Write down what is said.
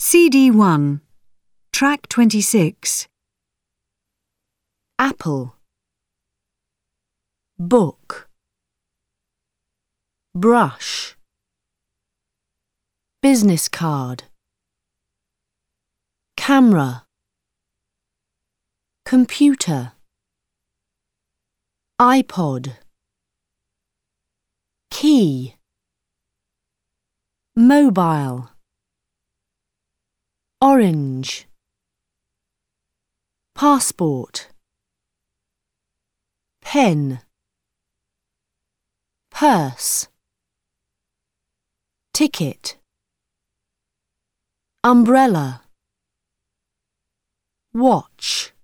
CD1, Track 26. Apple, book, brush, business card, camera, computer, iPod, key, mobile, orange, passport, pen, purse, ticket, umbrella, watch.